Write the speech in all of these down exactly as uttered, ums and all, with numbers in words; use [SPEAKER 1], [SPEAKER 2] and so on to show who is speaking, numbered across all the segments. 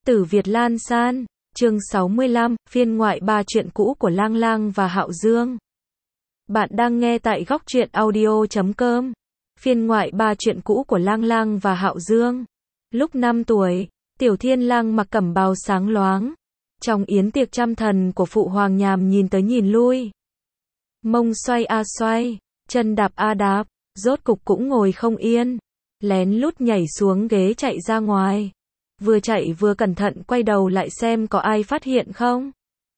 [SPEAKER 1] Tử Việt Lan San, chương sáu mươi lăm, phiên ngoại ba chuyện cũ của Lang Lang và Hạo Dương. Bạn đang nghe tại góc truyện audio chấm com. Phiên ngoại ba chuyện cũ của Lang Lang và Hạo Dương. Lúc năm tuổi, Tiểu Thiên Lang mặc cẩm bào sáng loáng. Trong yến tiệc trăm thần của Phụ Hoàng Nhàm nhìn tới nhìn lui. Mông xoay a xoay, chân đạp a đạp, rốt cục cũng ngồi không yên. Lén lút nhảy xuống ghế chạy ra ngoài. Vừa chạy vừa cẩn thận quay đầu lại xem có ai phát hiện không.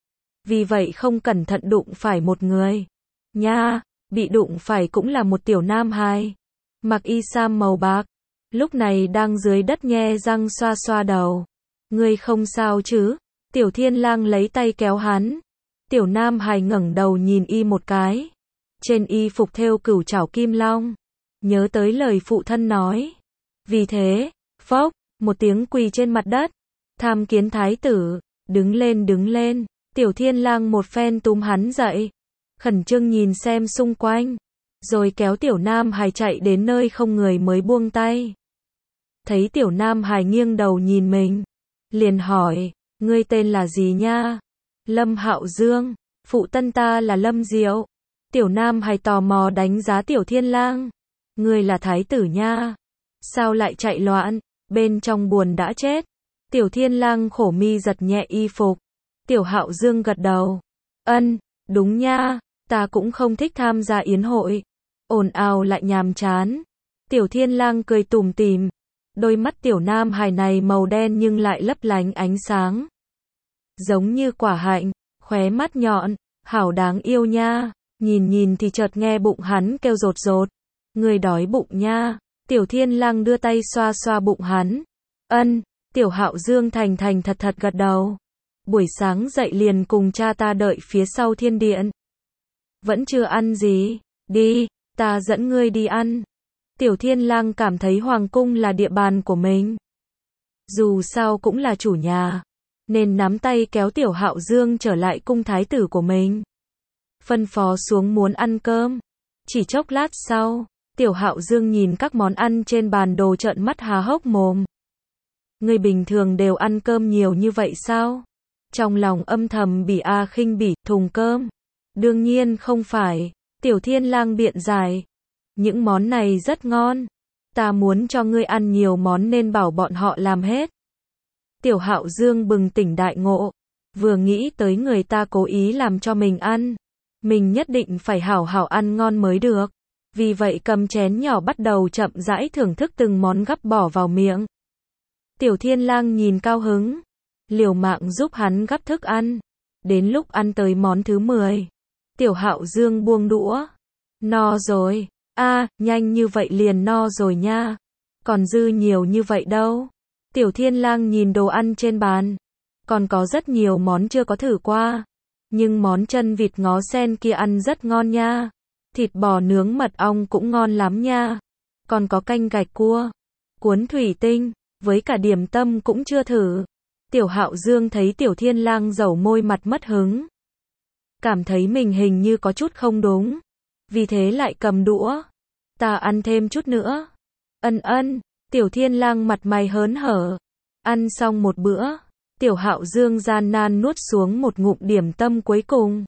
[SPEAKER 1] Vì vậy không cẩn thận đụng phải một người. Nha, bị đụng phải cũng là một tiểu nam hài. Mặc y sam màu bạc. Lúc này đang dưới đất nhe răng xoa xoa đầu. Ngươi không sao chứ? Tiểu Thiên Lang lấy tay kéo hắn. Tiểu nam hài ngẩng đầu nhìn y một cái. Trên y phục thêu cửu trảo kim long. Nhớ tới lời phụ thân nói. Vì thế, phốc, một tiếng quỳ trên mặt đất. Tham kiến thái tử, đứng lên đứng lên. Tiểu Thiên Lang một phen túm hắn dậy. Khẩn trương nhìn xem xung quanh. Rồi kéo tiểu nam hài chạy đến nơi không người mới buông tay. Thấy tiểu nam hài nghiêng đầu nhìn mình. Liền hỏi, ngươi tên là gì nha? Lâm Hạo Dương, phụ thân ta là Lâm Diệu. Tiểu nam hài tò mò đánh giá Tiểu Thiên Lang. Ngươi là thái tử nha. Sao lại chạy loạn? Bên trong buồn đã chết. Tiểu Thiên Lang khổ mi giật nhẹ y phục. Tiểu Hạo Dương gật đầu. Ân, đúng nha, ta cũng không thích tham gia yến hội. Ồn ào lại nhàm chán. Tiểu Thiên Lang cười tủm tỉm. Đôi mắt tiểu nam hài này màu đen nhưng lại lấp lánh ánh sáng. Giống như quả hạnh, khóe mắt nhọn, hảo đáng yêu nha. Nhìn nhìn thì chợt nghe bụng hắn kêu rột rột. Người đói bụng nha. Tiểu Thiên Lang đưa tay xoa xoa bụng hắn. Ân, Tiểu Hạo Dương thành thành thật thật gật đầu. Buổi sáng dậy liền cùng cha ta đợi phía sau thiên điện. Vẫn chưa ăn gì, đi, ta dẫn ngươi đi ăn. Tiểu Thiên Lang cảm thấy hoàng cung là địa bàn của mình. Dù sao cũng là chủ nhà, nên nắm tay kéo Tiểu Hạo Dương trở lại cung thái tử của mình. Phân phó xuống muốn ăn cơm. Chỉ chốc lát sau, Tiểu Hạo Dương nhìn các món ăn trên bàn đồ trợn mắt há hốc mồm. Người bình thường đều ăn cơm nhiều như vậy sao? Trong lòng âm thầm bỉ a khinh bỉ, thùng cơm. Đương nhiên không phải, Tiểu Thiên Lang biện giải. Những món này rất ngon. Ta muốn cho ngươi ăn nhiều món nên bảo bọn họ làm hết. Tiểu Hạo Dương bừng tỉnh đại ngộ. Vừa nghĩ tới người ta cố ý làm cho mình ăn. Mình nhất định phải hảo hảo ăn ngon mới được. Vì vậy cầm chén nhỏ bắt đầu chậm rãi thưởng thức từng món gắp bỏ vào miệng. Tiểu Thiên Lang nhìn cao hứng. Liều mạng giúp hắn gắp thức ăn. Đến lúc ăn tới món thứ mười. Tiểu Hạo Dương buông đũa. No rồi. A, à, nhanh như vậy liền no rồi nha. Còn dư nhiều như vậy đâu. Tiểu Thiên Lang nhìn đồ ăn trên bàn. Còn có rất nhiều món chưa có thử qua. Nhưng món chân vịt ngó sen kia ăn rất ngon nha. Thịt bò nướng mật ong cũng ngon lắm nha. Còn có canh gạch cua, cuốn thủy tinh, với cả điểm tâm cũng chưa thử. Tiểu Hạo Dương thấy Tiểu Thiên Lang dẩu môi mặt mất hứng. Cảm thấy mình hình như có chút không đúng. Vì thế lại cầm đũa. Ta ăn thêm chút nữa. Ân ân, Tiểu Thiên Lang mặt mày hớn hở. Ăn xong một bữa, Tiểu Hạo Dương gian nan nuốt xuống một ngụm điểm tâm cuối cùng.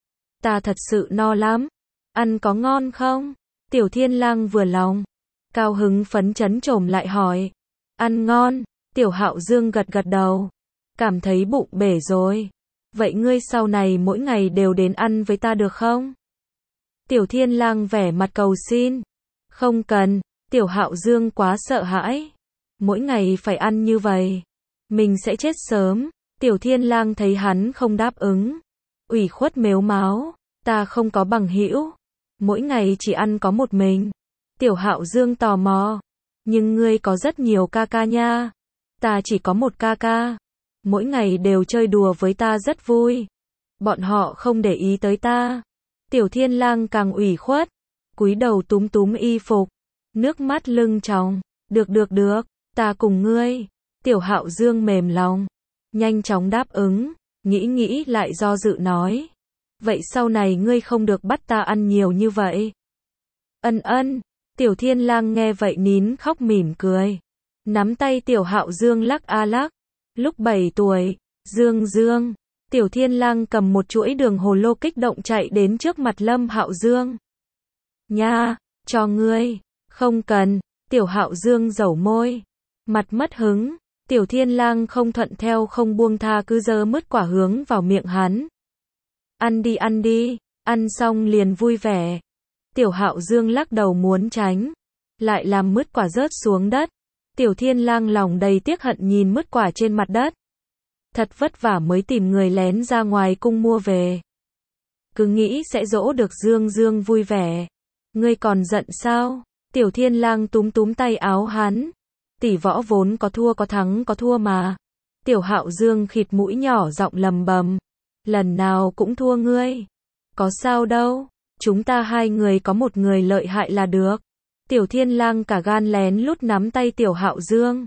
[SPEAKER 1] Ta thật sự no lắm. Ăn có ngon không? Tiểu Thiên Lang vừa lòng. Cao hứng phấn chấn trồm lại hỏi. Ăn ngon. Tiểu Hạo Dương gật gật đầu. Cảm thấy bụng bể rồi. Vậy ngươi sau này mỗi ngày đều đến ăn với ta được không? Tiểu Thiên Lang vẻ mặt cầu xin. Không cần. Tiểu Hạo Dương quá sợ hãi. Mỗi ngày phải ăn như vậy. Mình sẽ chết sớm. Tiểu Thiên Lang thấy hắn không đáp ứng. Ủy khuất mếu máo. Ta không có bằng hữu. Mỗi ngày chỉ ăn có một mình. Tiểu Hạo Dương tò mò. Nhưng ngươi có rất nhiều ca ca nha. Ta chỉ có một ca ca. Mỗi ngày đều chơi đùa với ta rất vui. Bọn họ không để ý tới ta. Tiểu Thiên Lang càng ủy khuất. Cúi đầu túm túm y phục. Nước mắt lưng tròng. Được được được, ta cùng ngươi. Tiểu Hạo Dương mềm lòng. Nhanh chóng đáp ứng. Nghĩ nghĩ lại do dự nói. Vậy sau này ngươi không được bắt ta ăn nhiều như vậy. Ân ân. Tiểu Thiên Lang nghe vậy nín khóc mỉm cười. Nắm tay Tiểu Hạo Dương lắc a lắc. Lúc bảy tuổi, Dương Dương, Tiểu Thiên Lang cầm một chuỗi đường hồ lô kích động chạy đến trước mặt Lâm Hạo Dương. Nha, cho ngươi. Không cần, Tiểu Hạo Dương dẩu môi. Mặt mất hứng, Tiểu Thiên Lang không thuận theo không buông tha cứ giơ mứt quả hướng vào miệng hắn. Ăn đi ăn đi, ăn xong liền vui vẻ. Tiểu Hạo Dương lắc đầu muốn tránh, lại làm mứt quả rớt xuống đất. Tiểu Thiên Lang lòng đầy tiếc hận nhìn mứt quả trên mặt đất. Thật vất vả mới tìm người lén ra ngoài cung mua về. Cứ nghĩ sẽ dỗ được Dương Dương vui vẻ. Ngươi còn giận sao? Tiểu Thiên Lang túm túm tay áo hắn. Tỷ võ vốn có thua có thắng có thua mà. Tiểu Hạo Dương khịt mũi nhỏ giọng lầm bầm. Lần nào cũng thua ngươi. Có sao đâu, chúng ta hai người có một người lợi hại là được. Tiểu Thiên Lang cả gan lén lút nắm tay Tiểu Hạo Dương.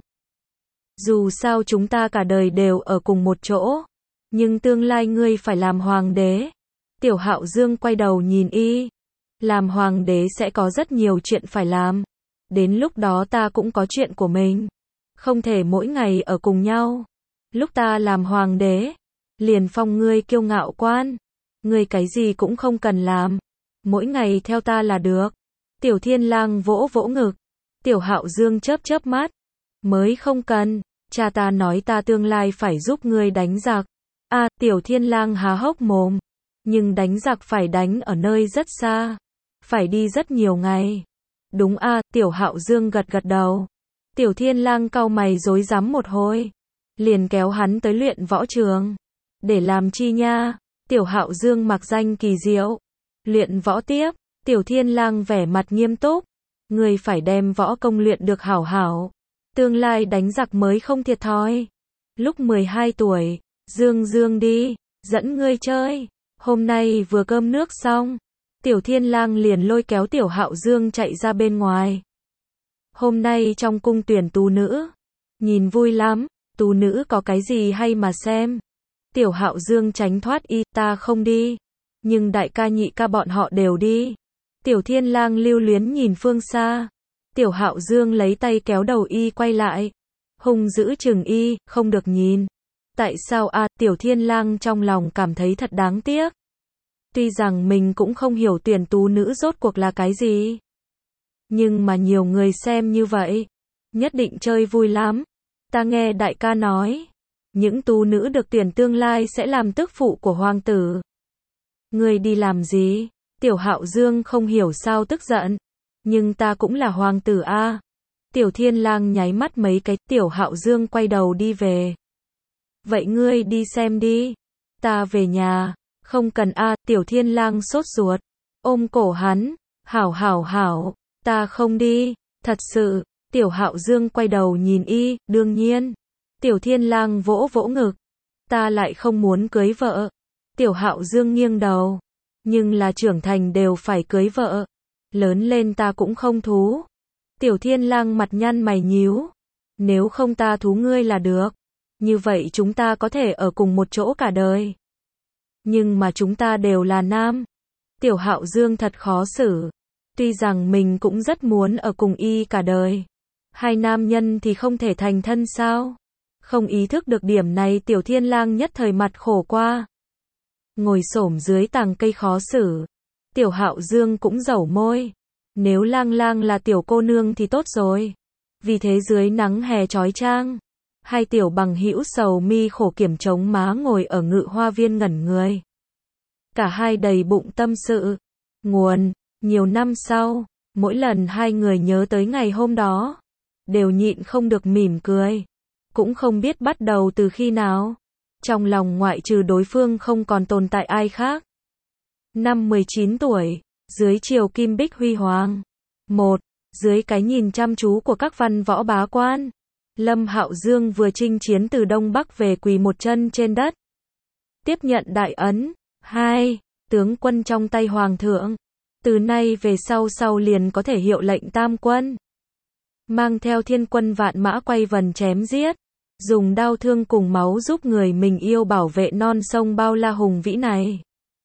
[SPEAKER 1] Dù sao chúng ta cả đời đều ở cùng một chỗ, nhưng tương lai ngươi phải làm hoàng đế. Tiểu Hạo Dương quay đầu nhìn y. Làm hoàng đế sẽ có rất nhiều chuyện phải làm. Đến lúc đó ta cũng có chuyện của mình. Không thể mỗi ngày ở cùng nhau. Lúc ta làm hoàng đế, liền phong ngươi kiêu ngạo quan. Ngươi cái gì cũng không cần làm. Mỗi ngày theo ta là được. Tiểu Thiên Lang vỗ vỗ ngực. Tiểu Hạo Dương chớp chớp mắt. Mới không cần. Cha ta nói ta tương lai phải giúp ngươi đánh giặc. À, Tiểu Thiên Lang há hốc mồm. Nhưng đánh giặc phải đánh ở nơi rất xa. Phải đi rất nhiều ngày. Đúng à, Tiểu Hạo Dương gật gật đầu. Tiểu Thiên Lang cau mày rối rắm một hồi. Liền kéo hắn tới luyện võ trường. Để làm chi nha? Tiểu Hạo Dương mặc danh kỳ diệu. Luyện võ tiếp. Tiểu Thiên Lang vẻ mặt nghiêm túc. Ngươi phải đem võ công luyện được hảo hảo. Tương lai đánh giặc mới không thiệt thòi. Lúc mười hai tuổi, Dương Dương đi, dẫn ngươi chơi. Hôm nay vừa cơm nước xong, Tiểu Thiên Lang liền lôi kéo Tiểu Hạo Dương chạy ra bên ngoài. Hôm nay trong cung tuyển tú nữ, nhìn vui lắm, tú nữ có cái gì hay mà xem. Tiểu Hạo Dương tránh thoát y, ta không đi, nhưng đại ca nhị ca bọn họ đều đi. Tiểu Thiên Lang lưu luyến nhìn phương xa. Tiểu Hạo Dương lấy tay kéo đầu y quay lại. Hung dữ chừng y, không được nhìn. Tại sao a? À, Tiểu Thiên Lang trong lòng cảm thấy thật đáng tiếc. Tuy rằng mình cũng không hiểu tuyển tú nữ rốt cuộc là cái gì. Nhưng mà nhiều người xem như vậy, nhất định chơi vui lắm. Ta nghe đại ca nói, những tú nữ được tuyển tương lai sẽ làm tức phụ của hoàng tử. Ngươi đi làm gì? Tiểu Hạo Dương không hiểu sao tức giận. Nhưng ta cũng là hoàng tử a. À. Tiểu Thiên Lang nháy mắt mấy cái, Tiểu Hạo Dương quay đầu đi về. Vậy ngươi đi xem đi. Ta về nhà. Không cần a. À, Tiểu Thiên Lang sốt ruột. Ôm cổ hắn. Hảo hảo hảo. Ta không đi. Thật sự. Tiểu Hạo Dương quay đầu nhìn y, đương nhiên. Tiểu Thiên Lang vỗ vỗ ngực. Ta lại không muốn cưới vợ. Tiểu Hạo Dương nghiêng đầu. Nhưng là trưởng thành đều phải cưới vợ. Lớn lên ta cũng không thú. Tiểu Thiên Lang mặt nhăn mày nhíu. Nếu không ta thú ngươi là được. Như vậy chúng ta có thể ở cùng một chỗ cả đời. Nhưng mà chúng ta đều là nam. Tiểu Hạo Dương thật khó xử. Tuy rằng mình cũng rất muốn ở cùng y cả đời. Hai nam nhân thì không thể thành thân sao? Không ý thức được điểm này, Tiểu Thiên Lang nhất thời mặt khổ qua. Ngồi xổm dưới tàng cây khó xử. Tiểu Hạo Dương cũng dẩu môi. Nếu Lang Lang là tiểu cô nương thì tốt rồi. Vì thế dưới nắng hè chói chang, hai tiểu bằng hữu sầu mi khổ kiểm chống má ngồi ở ngự hoa viên ngẩn người. Cả hai đầy bụng tâm sự. Nguồn, nhiều năm sau, mỗi lần hai người nhớ tới ngày hôm đó, đều nhịn không được mỉm cười. Cũng không biết bắt đầu từ khi nào. Trong lòng ngoại trừ đối phương không còn tồn tại ai khác. Năm mười chín tuổi, dưới triều kim bích huy hoàng. Một, dưới cái nhìn chăm chú của các văn võ bá quan, Lâm Hạo Dương vừa chinh chiến từ Đông Bắc về quỳ một chân trên đất. Tiếp nhận đại ấn. Hai, tướng quân trong tay hoàng thượng. Từ nay về sau sau liền có thể hiệu lệnh tam quân. Mang theo thiên quân vạn mã quay vần chém giết. Dùng đao thương cùng máu giúp người mình yêu bảo vệ non sông bao la hùng vĩ này.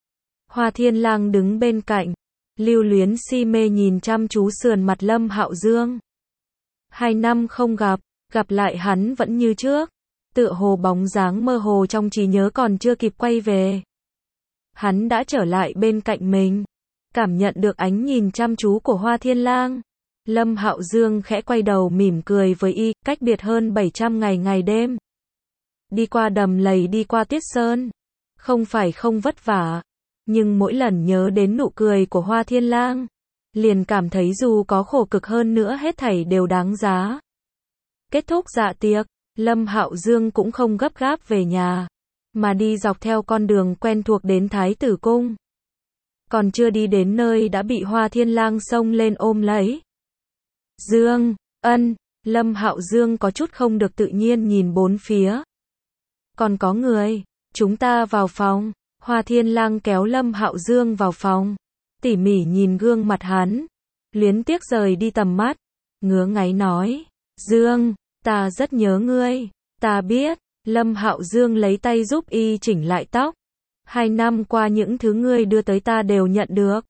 [SPEAKER 1] Hoa Thiên Lang đứng bên cạnh, lưu luyến si mê nhìn chăm chú sườn mặt Lâm Hạo Dương. Hai năm không gặp, gặp lại hắn vẫn như trước. tựa hồ bóng dáng mơ hồ trong trí nhớ còn chưa kịp quay về. Hắn đã trở lại bên cạnh mình, cảm nhận được ánh nhìn chăm chú của Hoa Thiên Lang. Lâm Hạo Dương khẽ quay đầu mỉm cười với y, cách biệt hơn bảy trăm ngày ngày đêm. Đi qua đầm lầy, đi qua tuyết sơn, không phải không vất vả, nhưng mỗi lần nhớ đến nụ cười của Hoa Thiên Lang, liền cảm thấy dù có khổ cực hơn nữa hết thảy đều đáng giá. Kết thúc dạ tiệc, Lâm Hạo Dương cũng không gấp gáp về nhà, mà đi dọc theo con đường quen thuộc đến Thái tử cung. Còn chưa đi đến nơi đã bị Hoa Thiên Lang xông lên ôm lấy. Dương, ân, Lâm Hạo Dương có chút không được tự nhiên nhìn bốn phía. Còn có người, chúng ta vào phòng. Hoa Thiên Lang kéo Lâm Hạo Dương vào phòng, tỉ mỉ nhìn gương mặt hắn, luyến tiếc rời đi tầm mắt, ngứa ngáy nói, Dương, ta rất nhớ ngươi, ta biết. Lâm Hạo Dương lấy tay giúp y chỉnh lại tóc. Hai năm qua những thứ ngươi đưa tới ta đều nhận được.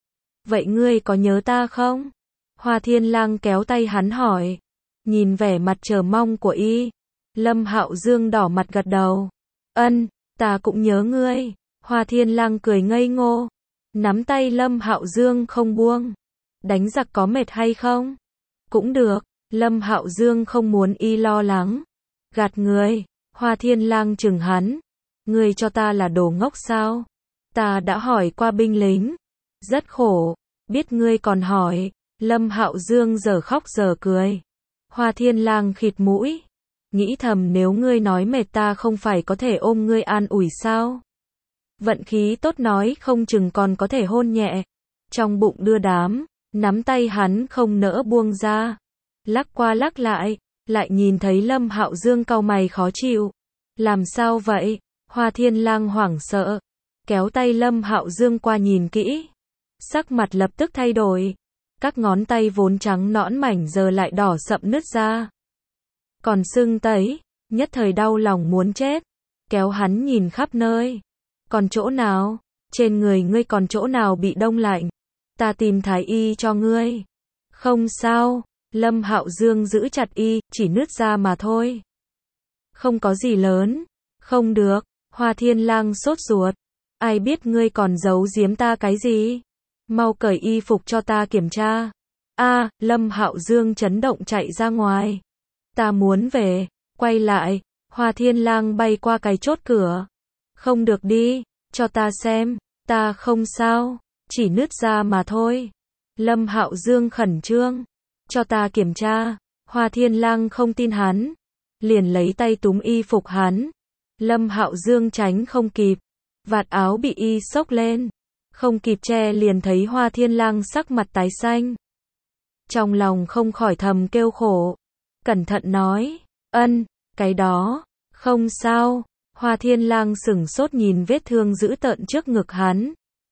[SPEAKER 1] Vậy ngươi có nhớ ta không? Hoa Thiên Lang kéo tay hắn hỏi. Nhìn vẻ mặt chờ mong của y, Lâm Hạo Dương đỏ mặt gật đầu. Ân, ta cũng nhớ ngươi. Hoa Thiên Lang cười ngây ngô, nắm tay Lâm Hạo Dương không buông. Đánh giặc có mệt hay không? Cũng được. Lâm Hạo Dương không muốn y lo lắng. Gạt người. Hoa Thiên Lang chừng hắn. Ngươi cho ta là đồ ngốc sao? Ta đã hỏi qua binh lính. Rất khổ. Biết ngươi còn hỏi. Lâm Hạo Dương giờ khóc giờ cười. Hoa Thiên Lang khịt mũi. Nghĩ thầm nếu ngươi nói mệt ta không phải có thể ôm ngươi an ủi sao? Vận khí tốt nói không chừng còn có thể hôn nhẹ. Trong bụng đưa đám, nắm tay hắn không nỡ buông ra. Lắc qua lắc lại, lại nhìn thấy Lâm Hạo Dương cau mày khó chịu. Làm sao vậy? Hoa Thiên Lang hoảng sợ, kéo tay Lâm Hạo Dương qua nhìn kỹ. Sắc mặt lập tức thay đổi. Các ngón tay vốn trắng nõn mảnh giờ lại đỏ sậm nứt ra. Còn sưng tấy, nhất thời đau lòng muốn chết. Kéo hắn nhìn khắp nơi. Còn chỗ nào? Trên người ngươi còn chỗ nào bị đông lạnh? Ta tìm thái y cho ngươi. Không sao. Lâm Hạo Dương giữ chặt y, chỉ nứt ra mà thôi. Không có gì lớn. Không được. Hoa Thiên Lang sốt ruột. Ai biết ngươi còn giấu giếm ta cái gì? Mau cởi y phục cho ta kiểm tra. A, Lâm Hạo Dương chấn động chạy ra ngoài. Ta muốn về. Quay lại. Hoa Thiên Lang bay qua cái chốt cửa. Không được đi. Cho ta xem. Ta không sao. Chỉ nứt ra mà thôi. Lâm Hạo Dương khẩn trương. Cho ta kiểm tra. Hoa Thiên Lang không tin hắn. Liền lấy tay túm y phục hắn. Lâm Hạo Dương tránh không kịp. Vạt áo bị y xốc lên. Không kịp che liền thấy Hoa Thiên Lang sắc mặt tái xanh. Trong lòng không khỏi thầm kêu khổ. Cẩn thận nói. Ân, cái đó. Không sao. Hoa Thiên Lang sững sốt nhìn vết thương dữ tợn trước ngực hắn.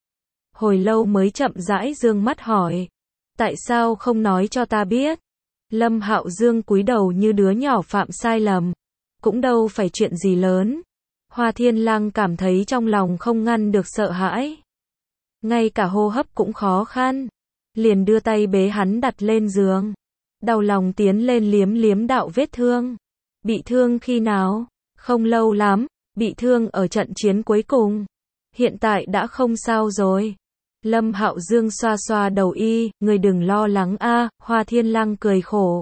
[SPEAKER 1] Hồi lâu mới chậm rãi dương mắt hỏi. Tại sao không nói cho ta biết? Lâm Hạo Dương cúi đầu như đứa nhỏ phạm sai lầm. Cũng đâu phải chuyện gì lớn. Hoa Thiên Lang cảm thấy trong lòng không ngăn được sợ hãi. Ngay cả hô hấp cũng khó khăn. Liền đưa tay bế hắn đặt lên giường. Đau lòng tiến lên liếm liếm đạo vết thương. Bị thương khi nào? Không lâu lắm. Bị thương ở trận chiến cuối cùng. Hiện tại đã không sao rồi. Lâm Hạo Dương xoa xoa đầu y, người đừng lo lắng a. Hoa Thiên Lang cười khổ.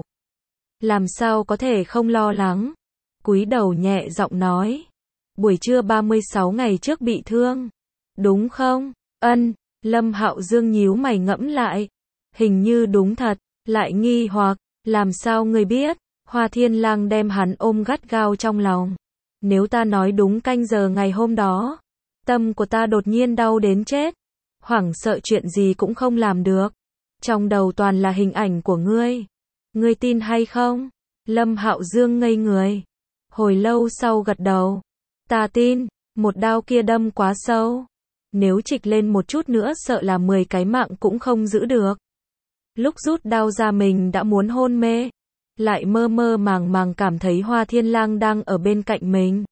[SPEAKER 1] Làm sao có thể không lo lắng? Cúi đầu nhẹ giọng nói. Buổi trưa ba mươi sáu ngày trước bị thương. Đúng không? Ân. Lâm Hạo Dương nhíu mày ngẫm lại. Hình như đúng thật. Lại nghi hoặc. Làm sao ngươi biết? Hoa Thiên Lang đem hắn ôm gắt gao trong lòng. Nếu ta nói đúng canh giờ ngày hôm đó, tâm của ta đột nhiên đau đến chết. Hoảng sợ chuyện gì cũng không làm được. Trong đầu toàn là hình ảnh của ngươi. Ngươi tin hay không? Lâm Hạo Dương ngây người. Hồi lâu sau gật đầu. Ta tin, một đao kia đâm quá sâu. Nếu trịch lên một chút nữa sợ là mười cái mạng cũng không giữ được. Lúc rút đao ra mình đã muốn hôn mê. Lại mơ mơ màng màng cảm thấy Hoa Thiên Lang đang ở bên cạnh mình.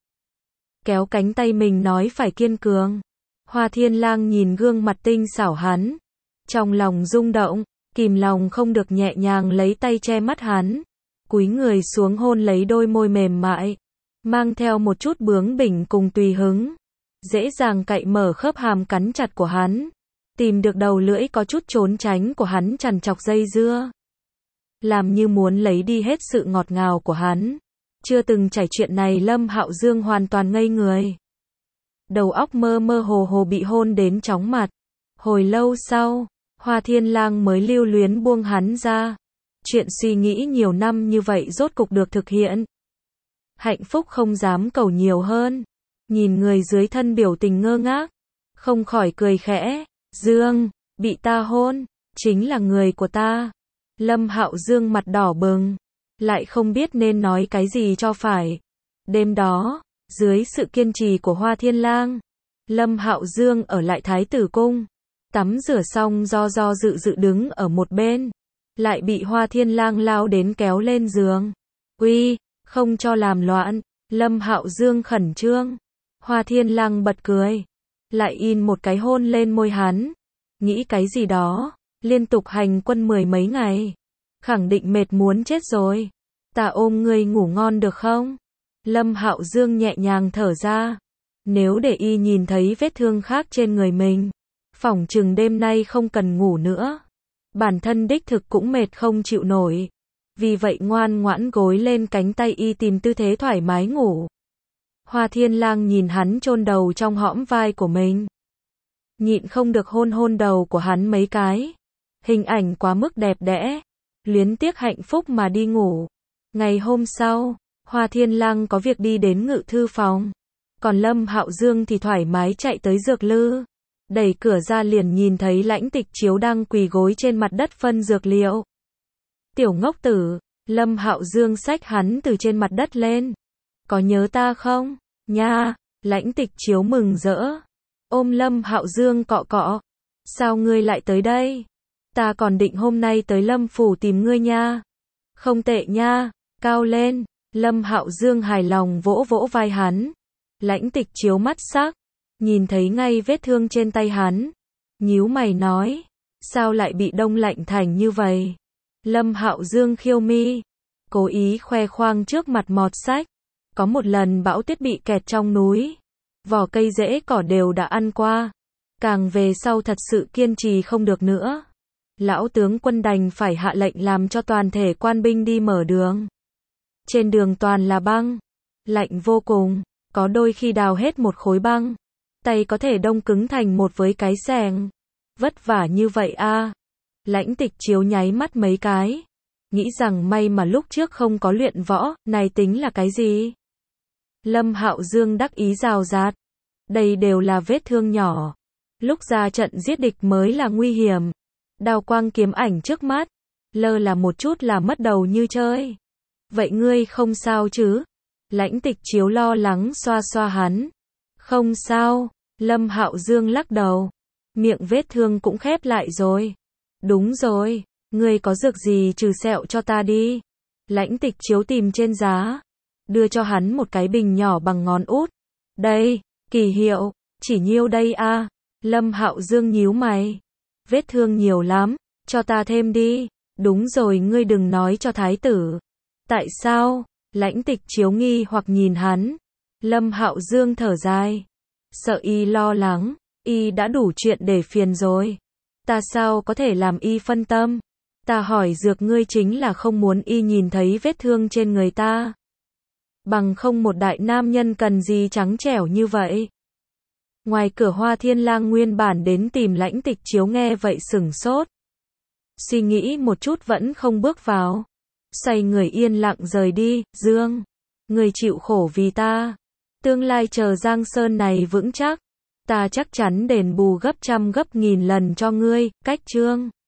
[SPEAKER 1] Kéo cánh tay mình nói phải kiên cường. Hoa Thiên Lang nhìn gương mặt tinh xảo hắn. Trong lòng rung động, kìm lòng không được nhẹ nhàng lấy tay che mắt hắn. Cúi người xuống hôn lấy đôi môi mềm mại. mang theo một chút bướng bỉnh cùng tùy hứng, dễ dàng cạy mở khớp hàm cắn chặt của hắn, tìm được đầu lưỡi có chút trốn tránh của hắn chằn chọc dây dưa, làm như muốn lấy đi hết sự ngọt ngào của hắn. Chưa từng trải chuyện này Lâm Hạo Dương hoàn toàn ngây người. Đầu óc mơ mơ hồ hồ bị hôn đến chóng mặt. Hồi lâu sau, Hoa Thiên Lang mới lưu luyến buông hắn ra. Chuyện suy nghĩ nhiều năm như vậy rốt cục được thực hiện. Hạnh phúc không dám cầu nhiều hơn. Nhìn người dưới thân biểu tình ngơ ngác, không khỏi cười khẽ. Dương, bị ta hôn, chính là người của ta. Lâm Hạo Dương mặt đỏ bừng, lại không biết nên nói cái gì cho phải. Đêm đó, dưới sự kiên trì của Hoa Thiên Lang, Lâm Hạo Dương ở lại Thái tử cung, tắm rửa xong do do dự dự đứng ở một bên, lại bị Hoa Thiên Lang lao đến kéo lên giường. Uy, không cho làm loạn. Lâm Hạo Dương khẩn trương. Hoa Thiên Lang bật cười, lại in một cái hôn lên môi hắn. Nghĩ cái gì đó, liên tục hành quân mười mấy ngày, khẳng định mệt muốn chết rồi. Ta ôm ngươi ngủ ngon được không? Lâm Hạo Dương nhẹ nhàng thở ra. Nếu để y nhìn thấy vết thương khác trên người mình, phỏng chừng đêm nay không cần ngủ nữa. Bản thân đích thực cũng mệt không chịu nổi. Vì vậy ngoan ngoãn gối lên cánh tay y tìm tư thế thoải mái ngủ. Hoa Thiên Lang nhìn hắn chôn đầu trong hõm vai của mình, nhịn không được hôn hôn đầu của hắn mấy cái. Hình ảnh quá mức đẹp đẽ, luyến tiếc hạnh phúc mà đi ngủ. Ngày hôm sau, Hoa Thiên Lang có việc đi đến ngự thư phòng, còn Lâm Hạo Dương thì thoải mái chạy tới dược lư. Đẩy cửa ra liền nhìn thấy Lãnh Tịch Chiếu đang quỳ gối trên mặt đất phân dược liệu. Tiểu ngốc tử, Lâm Hạo Dương xách hắn từ trên mặt đất lên. Có nhớ ta không? Nha, Lãnh Tịch Chiếu mừng rỡ, ôm Lâm Hạo Dương cọ cọ. Sao ngươi lại tới đây? Ta còn định hôm nay tới Lâm phủ tìm ngươi nha. Không tệ nha, cao lên. Lâm Hạo Dương hài lòng vỗ vỗ vai hắn. Lãnh Tịch Chiếu mắt sắc, nhìn thấy ngay vết thương trên tay hắn, nhíu mày nói, sao lại bị đông lạnh thành như vậy? Lâm Hạo Dương khiêu mi, cố ý khoe khoang trước mặt mọt sách. Có một lần bão tuyết bị kẹt trong núi, vỏ cây rễ cỏ đều đã ăn qua, càng về sau thật sự kiên trì không được nữa. Lão tướng quân đành phải hạ lệnh làm cho toàn thể quan binh đi mở đường. Trên đường toàn là băng, lạnh vô cùng, có đôi khi đào hết một khối băng, tay có thể đông cứng thành một với cái xẻng. Vất vả như vậy a. À. Lãnh Tịch Chiếu nháy mắt mấy cái, nghĩ rằng may mà lúc trước không có luyện võ, này tính là cái gì? Lâm Hạo Dương đắc ý rào rạt, đây đều là vết thương nhỏ, lúc ra trận giết địch mới là nguy hiểm. Đao quang kiếm ảnh trước mắt, lơ là một chút là mất đầu như chơi. Vậy ngươi không sao chứ? Lãnh Tịch Chiếu lo lắng xoa xoa hắn. Không sao. Lâm Hạo Dương lắc đầu, miệng vết thương cũng khép lại rồi. Đúng rồi, ngươi có dược gì trừ sẹo cho ta đi. Lãnh Tịch Chiếu tìm trên giá, đưa cho hắn một cái bình nhỏ bằng ngón út. Đây, kỳ hiệu, chỉ nhiêu đây a. À. Lâm Hạo Dương nhíu mày. Vết thương nhiều lắm, cho ta thêm đi. Đúng rồi, ngươi đừng nói cho thái tử. Tại sao? Lãnh Tịch Chiếu nghi hoặc nhìn hắn. Lâm Hạo Dương thở dài, sợ y lo lắng, y đã đủ chuyện để phiền rồi. Ta sao có thể làm y phân tâm? Ta hỏi dược ngươi chính là không muốn y nhìn thấy vết thương trên người ta. Bằng không một đại nam nhân cần gì trắng trẻo như vậy. Ngoài cửa Hoa Thiên Lang nguyên bản đến tìm Lãnh Tịch Chiếu nghe vậy sửng sốt. Suy nghĩ một chút vẫn không bước vào. Xoay người yên lặng rời đi. Dương, người chịu khổ vì ta. Tương lai chờ Giang Sơn này vững chắc, ta chắc chắn đền bù gấp trăm gấp nghìn lần cho ngươi. Cách chương